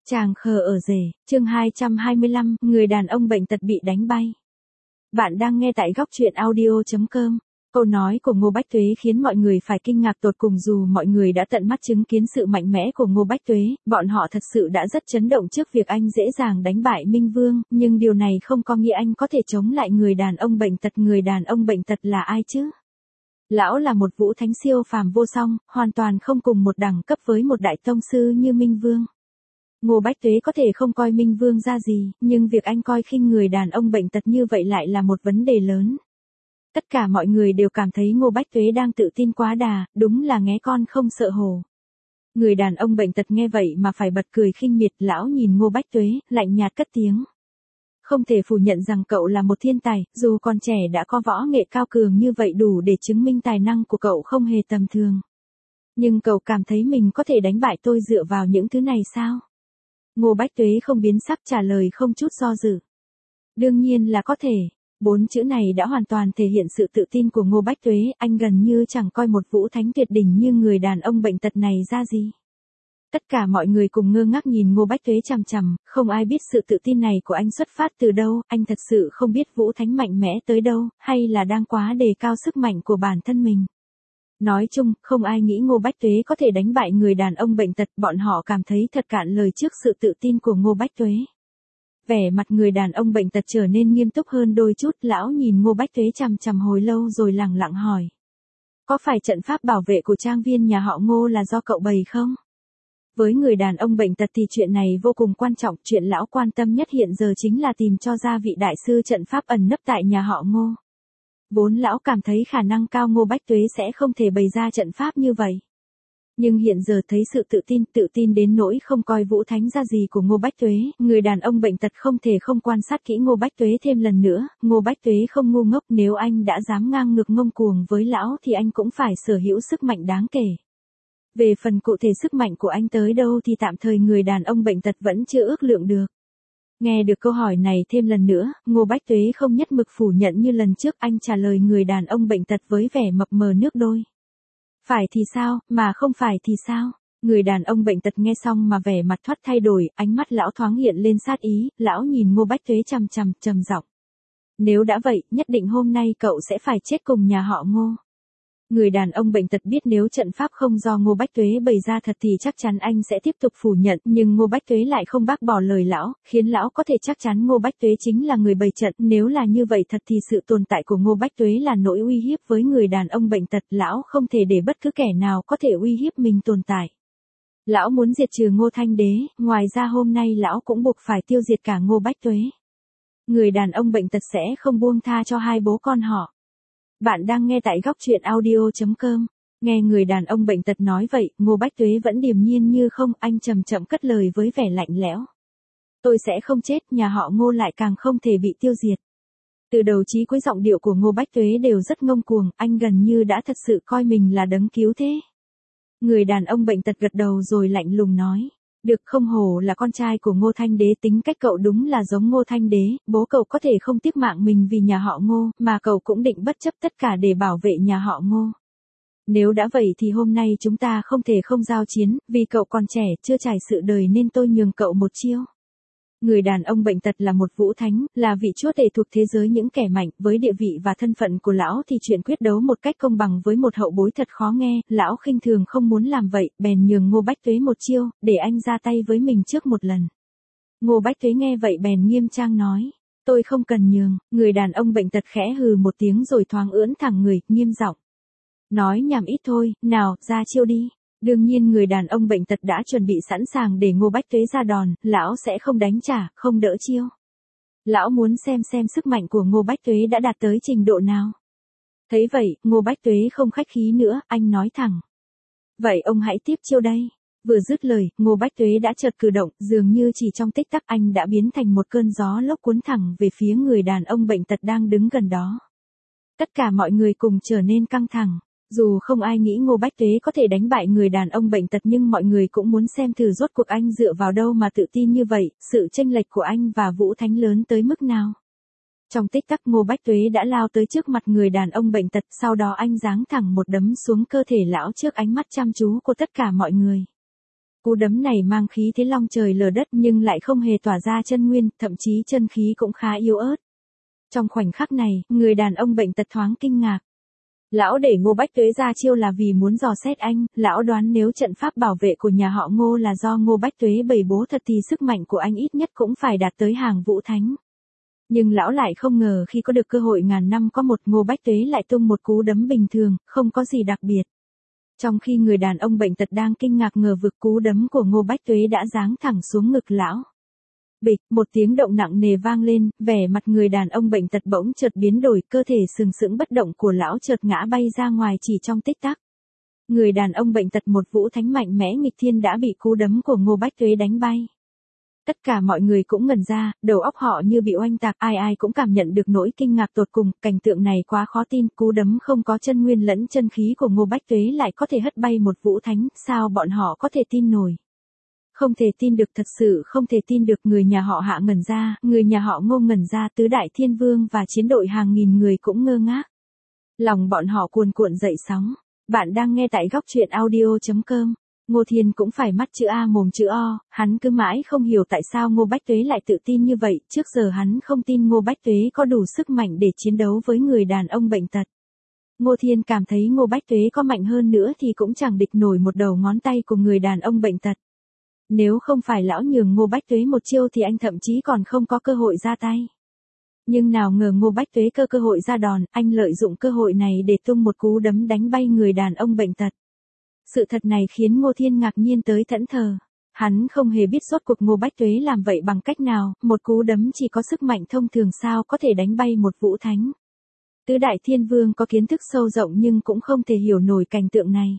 Chàng khờ ở rể, chương 225, người đàn ông bệnh tật bị đánh bay. Bạn đang nghe tại góc truyện audio.com. Câu nói của Ngô Bách Tuế khiến mọi người phải kinh ngạc tột cùng dù mọi người đã tận mắt chứng kiến sự mạnh mẽ của Ngô Bách Tuế, bọn họ thật sự đã rất chấn động trước việc anh dễ dàng đánh bại Minh Vương, nhưng điều này không có nghĩa anh có thể chống lại người đàn ông bệnh tật. Người đàn ông bệnh tật là ai chứ? Lão là một vũ thánh siêu phàm vô song, hoàn toàn không cùng một đẳng cấp với một đại tông sư như Minh Vương. Ngô Bách Tuế có thể không coi Minh Vương ra gì, nhưng việc anh coi khinh người đàn ông bệnh tật như vậy lại là một vấn đề lớn. Tất cả mọi người đều cảm thấy Ngô Bách Tuế đang tự tin quá đà, đúng là nghé con không sợ hổ. Người đàn ông bệnh tật nghe vậy mà phải bật cười khinh miệt. Lão nhìn Ngô Bách Tuế, lạnh nhạt cất tiếng. Không thể phủ nhận rằng cậu là một thiên tài, dù còn trẻ đã có võ nghệ cao cường như vậy đủ để chứng minh tài năng của cậu không hề tầm thường. Nhưng cậu cảm thấy mình có thể đánh bại tôi dựa vào những thứ này sao? Ngô Bách Tuế không biến sắc trả lời không chút do dự. Đương nhiên là có thể. 4 chữ này đã hoàn toàn thể hiện sự tự tin của Ngô Bách Tuế, anh gần như chẳng coi một vũ thánh tuyệt đỉnh như người đàn ông bệnh tật này ra gì. Tất cả mọi người cùng ngơ ngác nhìn Ngô Bách Tuế chằm chằm, không ai biết sự tự tin này của anh xuất phát từ đâu, anh thật sự không biết vũ thánh mạnh mẽ tới đâu, hay là đang quá đề cao sức mạnh của bản thân mình. Nói chung, không ai nghĩ Ngô Bách Tuế có thể đánh bại người đàn ông bệnh tật, bọn họ cảm thấy thật cạn lời trước sự tự tin của Ngô Bách Tuế. Vẻ mặt người đàn ông bệnh tật trở nên nghiêm túc hơn đôi chút, lão nhìn Ngô Bách Tuế chằm chằm hồi lâu rồi lẳng lặng hỏi. Có phải trận pháp bảo vệ của trang viên nhà họ Ngô là do cậu bày không? Với người đàn ông bệnh tật thì chuyện này vô cùng quan trọng, chuyện lão quan tâm nhất hiện giờ chính là tìm cho ra vị đại sư trận pháp ẩn nấp tại nhà họ Ngô. Vốn lão cảm thấy khả năng cao Ngô Bách Tuế sẽ không thể bày ra trận pháp như vậy. Nhưng hiện giờ thấy sự tự tin đến nỗi không coi vũ thánh ra gì của Ngô Bách Tuế, người đàn ông bệnh tật không thể không quan sát kỹ Ngô Bách Tuế thêm lần nữa. Ngô Bách Tuế không ngu ngốc, nếu anh đã dám ngang ngược ngông cuồng với lão thì anh cũng phải sở hữu sức mạnh đáng kể. Về phần cụ thể sức mạnh của anh tới đâu thì tạm thời người đàn ông bệnh tật vẫn chưa ước lượng được. Nghe được câu hỏi này thêm lần nữa, Ngô Bách Tuế không nhất mực phủ nhận như lần trước, anh trả lời người đàn ông bệnh tật với vẻ mập mờ nước đôi. Phải thì sao, mà không phải thì sao? Người đàn ông bệnh tật nghe xong mà vẻ mặt thoát thay đổi, ánh mắt lão thoáng hiện lên sát ý, lão nhìn Ngô Bách Tuế chằm chằm, trầm giọng. Nếu đã vậy, nhất định hôm nay cậu sẽ phải chết cùng nhà họ Ngô. Người đàn ông bệnh tật biết nếu trận pháp không do Ngô Bách Tuế bày ra thật thì chắc chắn anh sẽ tiếp tục phủ nhận, nhưng Ngô Bách Tuế lại không bác bỏ lời lão, khiến lão có thể chắc chắn Ngô Bách Tuế chính là người bày trận. Nếu là như vậy thật thì sự tồn tại của Ngô Bách Tuế là nỗi uy hiếp với người đàn ông bệnh tật, lão không thể để bất cứ kẻ nào có thể uy hiếp mình tồn tại. Lão muốn diệt trừ Ngô Thanh Đế, ngoài ra hôm nay lão cũng buộc phải tiêu diệt cả Ngô Bách Tuế. Người đàn ông bệnh tật sẽ không buông tha cho hai bố con họ. Bạn đang nghe tại góc truyện audio.com. Nghe người đàn ông bệnh tật nói vậy, Ngô Bách Tuế vẫn điềm nhiên như không, anh chậm chậm cất lời với vẻ lạnh lẽo. Tôi sẽ không chết, nhà họ Ngô lại càng không thể bị tiêu diệt. Từ đầu chí cuối giọng điệu của Ngô Bách Tuế đều rất ngông cuồng, anh gần như đã thật sự coi mình là đấng cứu thế. Người đàn ông bệnh tật gật đầu rồi lạnh lùng nói. Được, không hổ là con trai của Ngô Thanh Đế, tính cách cậu đúng là giống Ngô Thanh Đế, bố cậu có thể không tiếc mạng mình vì nhà họ Ngô, mà cậu cũng định bất chấp tất cả để bảo vệ nhà họ Ngô. Nếu đã vậy thì hôm nay chúng ta không thể không giao chiến, vì cậu còn trẻ, chưa trải sự đời nên tôi nhường cậu một chiêu. Người đàn ông bệnh tật là một vũ thánh, là vị chúa tể thuộc thế giới những kẻ mạnh, với địa vị và thân phận của lão thì chuyện quyết đấu một cách công bằng với một hậu bối thật khó nghe, lão khinh thường không muốn làm vậy, bèn nhường Ngô Bách Tuế một chiêu, để anh ra tay với mình trước một lần. Ngô Bách Tuế nghe vậy bèn nghiêm trang nói, tôi không cần nhường. Người đàn ông bệnh tật khẽ hừ một tiếng rồi thoáng ưỡn thẳng người, nghiêm giọng. Nói nhảm ít thôi, nào, ra chiêu đi. Đương nhiên người đàn ông bệnh tật đã chuẩn bị sẵn sàng để Ngô Bách Tuế ra đòn, lão sẽ không đánh trả, không đỡ chiêu. Lão muốn xem sức mạnh của Ngô Bách Tuế đã đạt tới trình độ nào. Thấy vậy, Ngô Bách Tuế không khách khí nữa, anh nói thẳng. Vậy ông hãy tiếp chiêu đây. Vừa dứt lời, Ngô Bách Tuế đã chợt cử động, dường như chỉ trong tích tắc anh đã biến thành một cơn gió lốc cuốn thẳng về phía người đàn ông bệnh tật đang đứng gần đó. Tất cả mọi người cùng trở nên căng thẳng. Dù không ai nghĩ Ngô Bách Tuế có thể đánh bại người đàn ông bệnh tật nhưng mọi người cũng muốn xem thử rốt cuộc anh dựa vào đâu mà tự tin như vậy, sự chênh lệch của anh và vũ thánh lớn tới mức nào. Trong tích tắc Ngô Bách Tuế đã lao tới trước mặt người đàn ông bệnh tật, sau đó anh giáng thẳng một đấm xuống cơ thể lão trước ánh mắt chăm chú của tất cả mọi người. Cú đấm này mang khí thế long trời lở đất nhưng lại không hề tỏa ra chân nguyên, thậm chí chân khí cũng khá yếu ớt. Trong khoảnh khắc này, người đàn ông bệnh tật thoáng kinh ngạc. Lão để Ngô Bách Tuế ra chiêu là vì muốn dò xét anh, lão đoán nếu trận pháp bảo vệ của nhà họ Ngô là do Ngô Bách Tuế bày bố thật thì sức mạnh của anh ít nhất cũng phải đạt tới hàng vũ thánh. Nhưng lão lại không ngờ khi có được cơ hội ngàn năm có một, Ngô Bách Tuế lại tung một cú đấm bình thường, không có gì đặc biệt. Trong khi người đàn ông bệnh tật đang kinh ngạc ngờ vực, cú đấm của Ngô Bách Tuế đã giáng thẳng xuống ngực lão. Bịch, một tiếng động nặng nề vang lên, vẻ mặt người đàn ông bệnh tật bỗng chợt biến đổi, cơ thể sừng sững bất động của lão chợt ngã bay ra ngoài chỉ trong tích tắc. Người đàn ông bệnh tật một vũ thánh mạnh mẽ nghịch thiên đã bị cú đấm của Ngô Bách Tuế đánh bay. Tất cả mọi người cũng ngẩn ra, đầu óc họ như bị oanh tạc, ai ai cũng cảm nhận được nỗi kinh ngạc tột cùng, cảnh tượng này quá khó tin, cú đấm không có chân nguyên lẫn chân khí của Ngô Bách Tuế lại có thể hất bay một vũ thánh, sao bọn họ có thể tin nổi? Không thể tin được, thật sự không thể tin được. Người nhà họ Hạ ngẩn ra, người nhà họ Ngô ngẩn ra, tứ đại thiên vương và chiến đội hàng nghìn người cũng ngơ ngác. Lòng bọn họ cuồn cuộn dậy sóng. Bạn đang nghe tại góc truyện audio.com. Ngô Thiên cũng phải mắt chữ A mồm chữ O, hắn cứ mãi không hiểu tại sao Ngô Bách Tuế lại tự tin như vậy, trước giờ hắn không tin Ngô Bách Tuế có đủ sức mạnh để chiến đấu với người đàn ông bệnh tật. Ngô Thiên cảm thấy Ngô Bách Tuế có mạnh hơn nữa thì cũng chẳng địch nổi một đầu ngón tay của người đàn ông bệnh tật. Nếu không phải lão nhường Ngô Bách Tuế một chiêu thì anh thậm chí còn không có cơ hội ra tay. Nhưng nào ngờ Ngô Bách Tuế cơ hội ra đòn, anh lợi dụng cơ hội này để tung một cú đấm đánh bay người đàn ông bệnh tật. Sự thật này khiến Ngô Thiên ngạc nhiên tới thẫn thờ. Hắn không hề biết rốt cuộc Ngô Bách Tuế làm vậy bằng cách nào, một cú đấm chỉ có sức mạnh thông thường sao có thể đánh bay một vũ thánh. Tứ đại thiên vương có kiến thức sâu rộng nhưng cũng không thể hiểu nổi cảnh tượng này.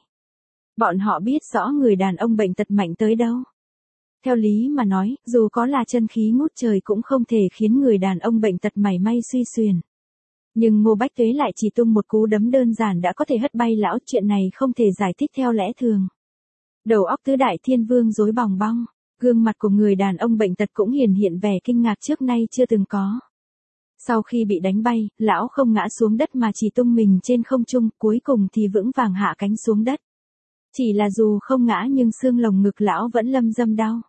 Bọn họ biết rõ người đàn ông bệnh tật mạnh tới đâu. Theo lý mà nói, dù có là chân khí ngút trời cũng không thể khiến người đàn ông bệnh tật mảy may suy xuyển. Nhưng Ngô Bách Tuế lại chỉ tung một cú đấm đơn giản đã có thể hất bay lão, chuyện này không thể giải thích theo lẽ thường. Đầu óc tứ đại thiên vương rối bòng bong, gương mặt của người đàn ông bệnh tật cũng hiện vẻ kinh ngạc trước nay chưa từng có. Sau khi bị đánh bay, lão không ngã xuống đất mà chỉ tung mình trên không trung, cuối cùng thì vững vàng hạ cánh xuống đất. Chỉ là dù không ngã nhưng xương lồng ngực lão vẫn lâm dâm đau.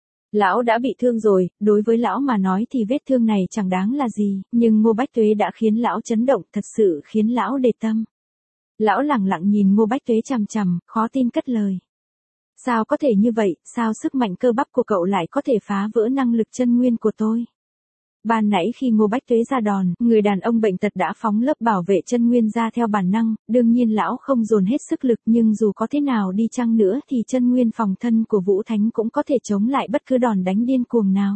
Lão đã bị thương rồi, đối với lão mà nói thì vết thương này chẳng đáng là gì, nhưng Ngô Bách Tuế đã khiến lão chấn động, thật sự khiến lão để tâm. Lão lẳng lặng nhìn Ngô Bách Tuế chằm chằm, khó tin cất lời. Sao có thể như vậy, sao sức mạnh cơ bắp của cậu lại có thể phá vỡ năng lực chân nguyên của tôi? Ban nãy khi Ngô Bách Tuế ra đòn, người đàn ông bệnh tật đã phóng lớp bảo vệ chân nguyên ra theo bản năng, đương nhiên lão không dồn hết sức lực nhưng dù có thế nào đi chăng nữa thì chân nguyên phòng thân của Vũ Thánh cũng có thể chống lại bất cứ đòn đánh điên cuồng nào.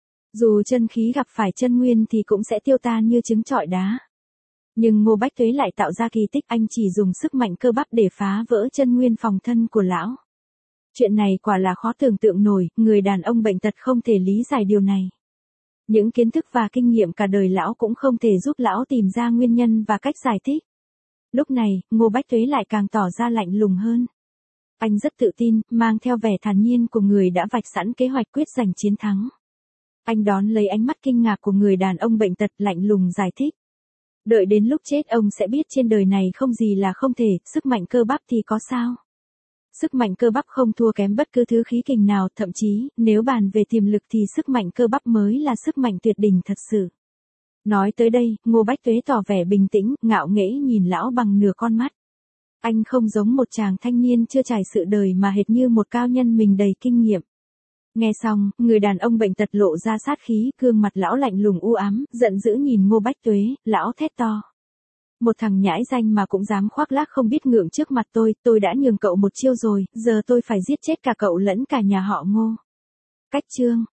Dù chân khí gặp phải chân nguyên thì cũng sẽ tiêu tan như trứng trọi đá. Nhưng Ngô Bách Tuế lại tạo ra kỳ tích, anh chỉ dùng sức mạnh cơ bắp để phá vỡ chân nguyên phòng thân của lão. Chuyện này quả là khó tưởng tượng nổi, người đàn ông bệnh tật không thể lý giải điều này. Những kiến thức và kinh nghiệm cả đời lão cũng không thể giúp lão tìm ra nguyên nhân và cách giải thích. Lúc này, Ngô Bách Tuế lại càng tỏ ra lạnh lùng hơn. Anh rất tự tin, mang theo vẻ thản nhiên của người đã vạch sẵn kế hoạch quyết giành chiến thắng. Anh đón lấy ánh mắt kinh ngạc của người đàn ông bệnh tật, lạnh lùng giải thích. Đợi đến lúc chết ông sẽ biết trên đời này không gì là không thể, sức mạnh cơ bắp thì có sao? Sức mạnh cơ bắp không thua kém bất cứ thứ khí kình nào, thậm chí, nếu bàn về tiềm lực thì sức mạnh cơ bắp mới là sức mạnh tuyệt đỉnh thật sự. Nói tới đây, Ngô Bách Tuế tỏ vẻ bình tĩnh, ngạo nghễ nhìn lão bằng nửa con mắt. Anh không giống một chàng thanh niên chưa trải sự đời mà hệt như một cao nhân mình đầy kinh nghiệm. Nghe xong, người đàn ông bệnh tật lộ ra sát khí, gương mặt lão lạnh lùng u ám, giận dữ nhìn Ngô Bách Tuế, lão thét to. Một thằng nhãi danh mà cũng dám khoác lác không biết ngượng trước mặt tôi đã nhường cậu một chiêu rồi, giờ tôi phải giết chết cả cậu lẫn cả nhà họ Ngô. Cách chương.